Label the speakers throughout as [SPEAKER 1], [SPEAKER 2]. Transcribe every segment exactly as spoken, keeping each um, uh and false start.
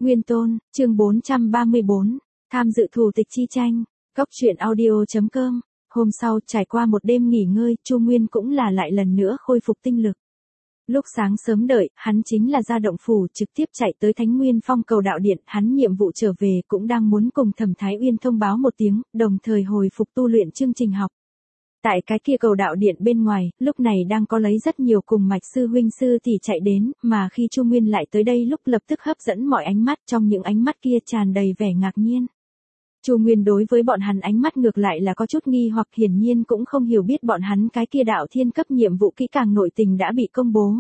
[SPEAKER 1] Nguyên Tôn, chương bốn trăm ba mươi bốn, tham dự thủ tịch chi tranh, Cốc truyện audio chấm com. Hôm sau, trải qua một đêm nghỉ ngơi, Chu Nguyên cũng là lại lần nữa khôi phục tinh lực. Lúc sáng sớm đợi, hắn chính là ra động phủ trực tiếp chạy tới Thánh Nguyên Phong cầu đạo điện, hắn nhiệm vụ trở về cũng đang muốn cùng Thẩm Thái Uyên thông báo một tiếng, đồng thời hồi phục tu luyện chương trình học. Tại cái kia cầu đạo điện bên ngoài, lúc này đang có lấy rất nhiều cùng mạch sư huynh sư tỷ chạy đến, mà khi Chu Nguyên lại tới đây lúc lập tức hấp dẫn mọi ánh mắt, trong những ánh mắt kia tràn đầy vẻ ngạc nhiên. Chu Nguyên đối với bọn hắn ánh mắt ngược lại là có chút nghi hoặc hiển nhiên cũng không hiểu biết bọn hắn cái kia đạo thiên cấp nhiệm vụ kỹ càng nội tình đã bị công bố.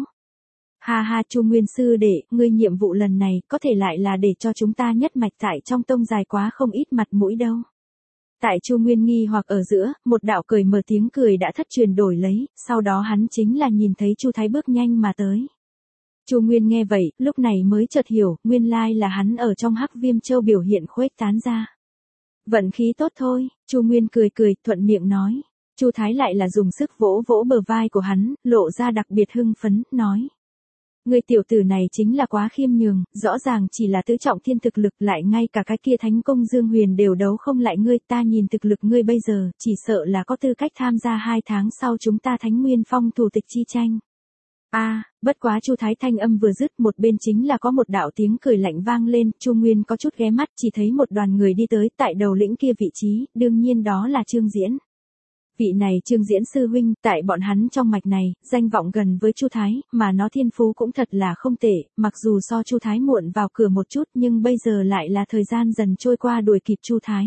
[SPEAKER 1] Ha ha Chu Nguyên sư đệ, ngươi nhiệm vụ lần này có thể lại là để cho chúng ta nhất mạch tại trong tông dài quá không ít mặt mũi đâu. Tại Chu Nguyên nghi hoặc ở giữa, một đạo cười mở tiếng cười đã thất truyền đổi lấy, sau đó hắn chính là nhìn thấy Chu Thái bước nhanh mà tới. Chu Nguyên nghe vậy, lúc này mới chợt hiểu, nguyên lai là hắn ở trong Hắc Viêm Châu biểu hiện khuếch tán ra. Vận khí tốt thôi, Chu Nguyên cười cười, thuận miệng nói. Chu Thái lại là dùng sức vỗ vỗ bờ vai của hắn, lộ ra đặc biệt hưng phấn, nói. Người tiểu tử này chính là quá khiêm nhường, rõ ràng chỉ là tứ trọng thiên thực lực lại ngay cả cái kia thánh công Dương Huyền đều đấu không lại ngươi, ta nhìn thực lực ngươi bây giờ, chỉ sợ là có tư cách tham gia hai tháng sau chúng ta Thánh Nguyên Phong thủ tịch chi tranh. A, à, bất quá Chu Thái thanh âm vừa dứt, một bên chính là có một đạo tiếng cười lạnh vang lên, Chu Nguyên có chút ghé mắt, chỉ thấy một đoàn người đi tới, tại đầu lĩnh kia vị trí, đương nhiên đó là Trương Diễn. Vị này Trương Diễn sư huynh, tại bọn hắn trong mạch này, danh vọng gần với Chu Thái, mà nó thiên phú cũng thật là không tệ, mặc dù so Chu Thái muộn vào cửa một chút, nhưng bây giờ lại là thời gian dần trôi qua đuổi kịp Chu Thái.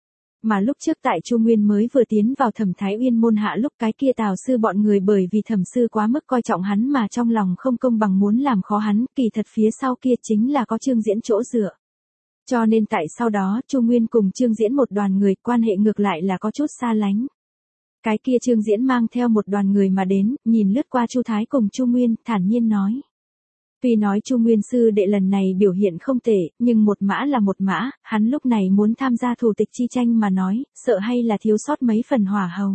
[SPEAKER 1] Mà lúc trước tại Chu Nguyên mới vừa tiến vào Thẩm Thái Uyên môn hạ lúc cái kia Tào sư bọn người bởi vì Thẩm sư quá mức coi trọng hắn mà trong lòng không công bằng muốn làm khó hắn, kỳ thật phía sau kia chính là có Trương Diễn chỗ dựa. Cho nên tại sau đó, Chu Nguyên cùng Trương Diễn một đoàn người, quan hệ ngược lại là có chút xa lánh. Cái kia Trương Diễn mang theo một đoàn người mà đến, nhìn lướt qua Chu Thái cùng Chu Nguyên, thản nhiên nói. Tuy nói Chu Nguyên sư đệ lần này biểu hiện không tệ, nhưng một mã là một mã, hắn lúc này muốn tham gia thủ tịch chi tranh mà nói, sợ hay là thiếu sót mấy phần hỏa hầu.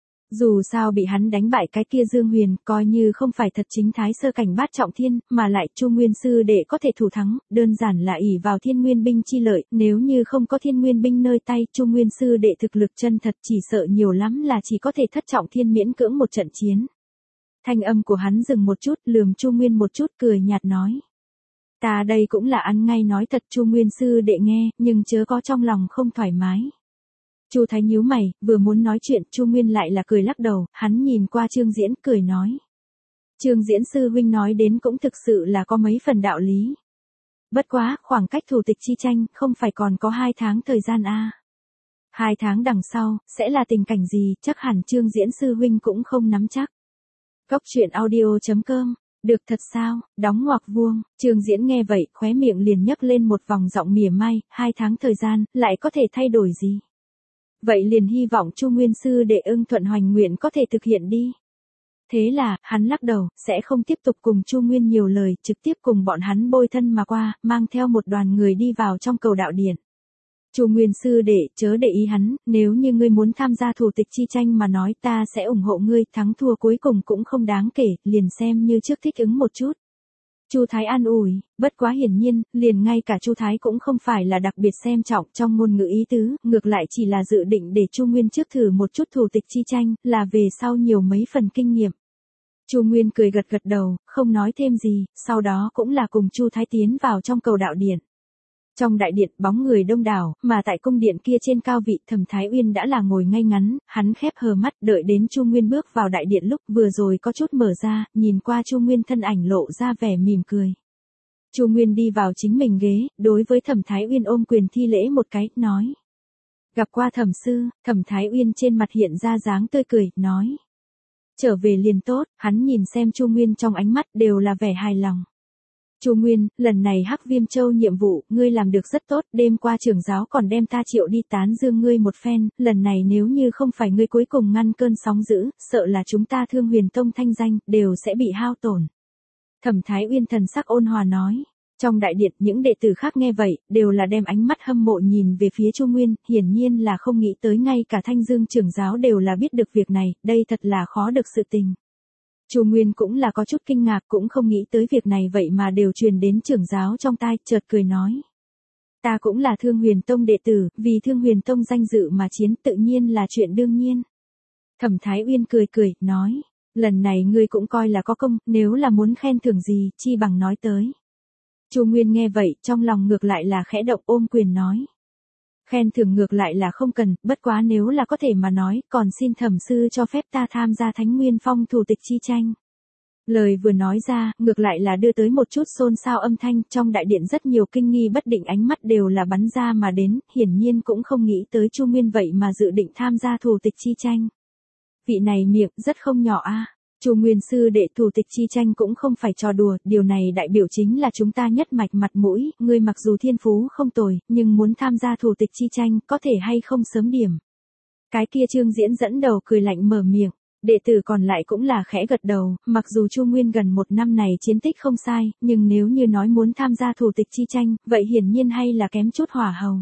[SPEAKER 1] Dù sao bị hắn đánh bại cái kia Dương Huyền, coi như không phải thật chính thái sơ cảnh bát trọng thiên, mà lại Chu Nguyên sư đệ có thể thủ thắng, đơn giản là ỷ vào thiên nguyên binh chi lợi, nếu như không có thiên nguyên binh nơi tay, Chu Nguyên sư đệ thực lực chân thật chỉ sợ nhiều lắm là chỉ có thể thất trọng thiên miễn cưỡng một trận chiến. Thanh âm của hắn dừng một chút, lườm Chu Nguyên một chút, cười nhạt nói. Ta đây cũng là ăn ngay nói thật Chu Nguyên sư đệ nghe, nhưng chớ có trong lòng không thoải mái. Chu Thái nhíu mày, vừa muốn nói chuyện, Chu Nguyên lại là cười lắc đầu, hắn nhìn qua Trương Diễn, cười nói. Trương Diễn sư huynh nói đến cũng thực sự là có mấy phần đạo lý. Bất quá, khoảng cách thủ tịch chi tranh, không phải còn có hai tháng thời gian a à. Hai tháng đằng sau, sẽ là tình cảnh gì, chắc hẳn Trương Diễn sư huynh cũng không nắm chắc. Cốc truyện audio chấm com, được thật sao, đóng ngoặc vuông, Trương Diễn nghe vậy, khóe miệng liền nhấc lên một vòng giọng mỉa mai, hai tháng thời gian, lại có thể thay đổi gì. Vậy liền hy vọng Chu Nguyên sư đệ ưng thuận hoành nguyện có thể thực hiện đi. Thế là, hắn lắc đầu, sẽ không tiếp tục cùng Chu Nguyên nhiều lời, trực tiếp cùng bọn hắn bôi thân mà qua, mang theo một đoàn người đi vào trong cầu đạo điện. Chu Nguyên sư đệ, chớ để ý hắn, nếu như ngươi muốn tham gia thủ tịch chi tranh mà nói ta sẽ ủng hộ ngươi, thắng thua cuối cùng cũng không đáng kể, liền xem như trước thích ứng một chút. Chu Thái an ủi, bất quá hiển nhiên, liền ngay cả Chu Thái cũng không phải là đặc biệt xem trọng trong ngôn ngữ ý tứ, ngược lại chỉ là dự định để Chu Nguyên trước thử một chút thủ tịch chi tranh, là về sau nhiều mấy phần kinh nghiệm. Chu Nguyên cười gật gật đầu, không nói thêm gì, sau đó cũng là cùng Chu Thái tiến vào trong cầu đạo điện. Trong đại điện bóng người đông đảo, mà tại cung điện kia trên cao vị Thẩm Thái Uyên đã là ngồi ngay ngắn, hắn khép hờ mắt đợi đến Chu Nguyên bước vào đại điện lúc vừa rồi có chút mở ra, nhìn qua Chu Nguyên thân ảnh lộ ra vẻ mỉm cười. Chu Nguyên đi vào chính mình ghế, đối với Thẩm Thái Uyên ôm quyền thi lễ một cái, nói. Gặp qua Thẩm sư, Thẩm Thái Uyên trên mặt hiện ra dáng tươi cười, nói. Trở về liền tốt, hắn nhìn xem Chu Nguyên trong ánh mắt đều là vẻ hài lòng. Chu Nguyên, lần này Hắc Viêm Châu nhiệm vụ, ngươi làm được rất tốt, đêm qua trưởng giáo còn đem ta triệu đi tán dương ngươi một phen, lần này nếu như không phải ngươi cuối cùng ngăn cơn sóng dữ, sợ là chúng ta Thương Huyền Tông thanh danh, đều sẽ bị hao tổn. Thẩm Thái Uyên thần sắc ôn hòa nói. Trong đại điện, những đệ tử khác nghe vậy, đều là đem ánh mắt hâm mộ nhìn về phía Chu Nguyên, hiển nhiên là không nghĩ tới ngay cả Thanh Dương trưởng giáo đều là biết được việc này, đây thật là khó được sự tình. Chu Nguyên cũng là có chút kinh ngạc, cũng không nghĩ tới việc này vậy mà đều truyền đến trưởng giáo trong tai, chợt cười nói. Ta cũng là Thương Huyền Tông đệ tử, vì Thương Huyền Tông danh dự mà chiến tự nhiên là chuyện đương nhiên. Thẩm Thái Uyên cười cười, nói, lần này ngươi cũng coi là có công, nếu là muốn khen thưởng gì, chi bằng nói tới. Chu Nguyên nghe vậy, trong lòng ngược lại là khẽ động, ôm quyền nói. Khen thưởng ngược lại là không cần, bất quá nếu là có thể mà nói, còn xin thẩm sư cho phép ta tham gia Thánh Nguyên Phong thủ tịch chi tranh. Lời vừa nói ra, ngược lại là đưa tới một chút xôn xao âm thanh, trong đại điện rất nhiều kinh nghi bất định ánh mắt đều là bắn ra mà đến, hiển nhiên cũng không nghĩ tới Chu Nguyên vậy mà dự định tham gia thủ tịch chi tranh. Vị này miệng rất không nhỏ a. Chu Nguyên sư đệ thủ tịch chi tranh cũng không phải trò đùa, điều này đại biểu chính là chúng ta nhất mạch mặt mũi, ngươi mặc dù thiên phú không tồi, nhưng muốn tham gia thủ tịch chi tranh, có thể hay không sớm điểm. Cái kia Trương Diễn dẫn đầu cười lạnh mở miệng, đệ tử còn lại cũng là khẽ gật đầu, mặc dù Chu Nguyên gần một năm này chiến tích không sai, nhưng nếu như nói muốn tham gia thủ tịch chi tranh, vậy hiển nhiên hay là kém chút hỏa hầu.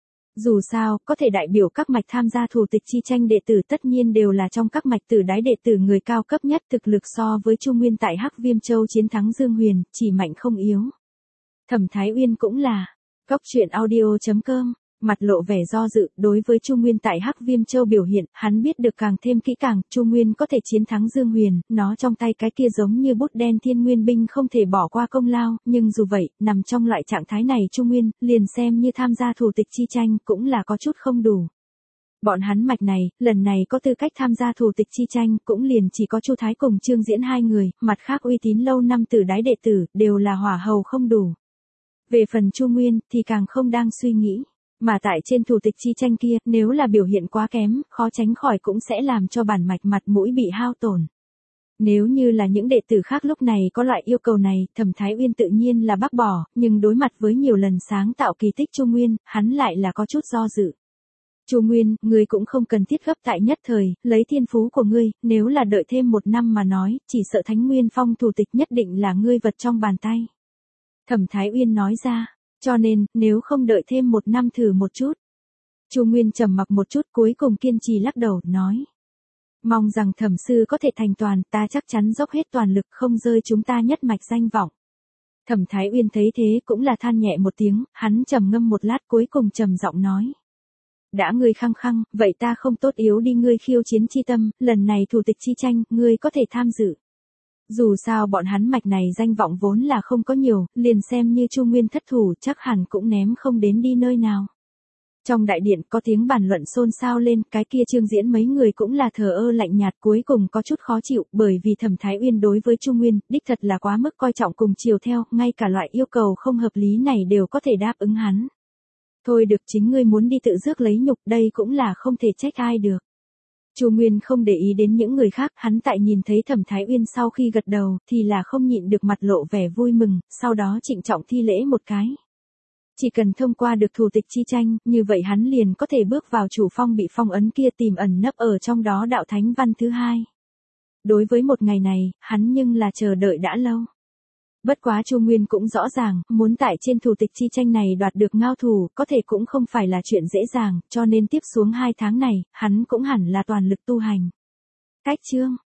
[SPEAKER 1] Dù sao, có thể đại biểu các mạch tham gia thủ tịch chi tranh đệ tử tất nhiên đều là trong các mạch tử đái đệ tử người cao cấp nhất, thực lực so với Chu Nguyên tại Hắc Viêm Châu chiến thắng Dương Huyền, chỉ mạnh không yếu. Thẩm Thái Uyên cũng là, góc truyện audio chấm com, mặt lộ vẻ do dự, đối với Chu Nguyên tại Hắc Viêm Châu biểu hiện, hắn biết được càng thêm kỹ càng, Chu Nguyên có thể chiến thắng Dương Huyền, nó trong tay cái kia giống như bút đen Thiên Nguyên binh không thể bỏ qua công lao, nhưng dù vậy, nằm trong loại trạng thái này Chu Nguyên, liền xem như tham gia thủ tịch chi tranh, cũng là có chút không đủ. Bọn hắn mạch này, lần này có tư cách tham gia thủ tịch chi tranh, cũng liền chỉ có Chu Thái cùng Trương Diễn hai người, mặt khác uy tín lâu năm tử đái đệ tử, đều là hỏa hầu không đủ. Về phần Chu Nguyên, thì càng không đang suy nghĩ. Mà tại trên thủ tịch chi tranh kia, nếu là biểu hiện quá kém, khó tránh khỏi cũng sẽ làm cho bản mạch mặt mũi bị hao tổn. Nếu như là những đệ tử khác lúc này có loại yêu cầu này, Thẩm Thái Uyên tự nhiên là bác bỏ, nhưng đối mặt với nhiều lần sáng tạo kỳ tích Chu Nguyên, hắn lại là có chút do dự. Chu Nguyên, ngươi cũng không cần thiết gấp tại nhất thời, lấy thiên phú của ngươi, nếu là đợi thêm một năm mà nói, chỉ sợ Thánh Nguyên Phong thủ tịch nhất định là ngươi vật trong bàn tay. Thẩm Thái Uyên nói ra. Cho nên, nếu không đợi thêm một năm thử một chút. Chu Nguyên trầm mặc một chút, cuối cùng kiên trì lắc đầu, nói. Mong rằng thẩm sư có thể thành toàn, ta chắc chắn dốc hết toàn lực không rơi chúng ta nhất mạch danh vọng. Thẩm Thái Uyên thấy thế cũng là than nhẹ một tiếng, hắn trầm ngâm một lát cuối cùng trầm giọng nói. Đã ngươi khăng khăng, vậy ta không tốt yếu đi ngươi khiêu chiến chi tâm, lần này thủ tịch chi tranh, ngươi có thể tham dự. Dù sao bọn hắn mạch này danh vọng vốn là không có nhiều, liền xem như Chu Nguyên thất thủ chắc hẳn cũng ném không đến đi nơi nào. Trong đại điện có tiếng bàn luận xôn xao lên, cái kia Trương Diễn mấy người cũng là thờ ơ lạnh nhạt, cuối cùng có chút khó chịu, bởi vì Thẩm Thái Uyên đối với Chu Nguyên, đích thật là quá mức coi trọng cùng chiều theo, ngay cả loại yêu cầu không hợp lý này đều có thể đáp ứng hắn. Thôi được, chính ngươi muốn đi tự rước lấy nhục, đây cũng là không thể trách ai được. Chu Nguyên không để ý đến những người khác, hắn tại nhìn thấy Thẩm Thái Uyên sau khi gật đầu, thì là không nhịn được mặt lộ vẻ vui mừng, sau đó trịnh trọng thi lễ một cái. Chỉ cần thông qua được thủ tịch chi tranh, như vậy hắn liền có thể bước vào chủ phong bị phong ấn kia, tìm ẩn nấp ở trong đó đạo thánh văn thứ hai. Đối với một ngày này, hắn nhưng là chờ đợi đã lâu. Bất quá Chu Nguyên cũng rõ ràng, muốn tại trên thủ tịch chi tranh này đoạt được ngao thủ, có thể cũng không phải là chuyện dễ dàng, cho nên tiếp xuống hai tháng này, hắn cũng hẳn là toàn lực tu hành. Cách chương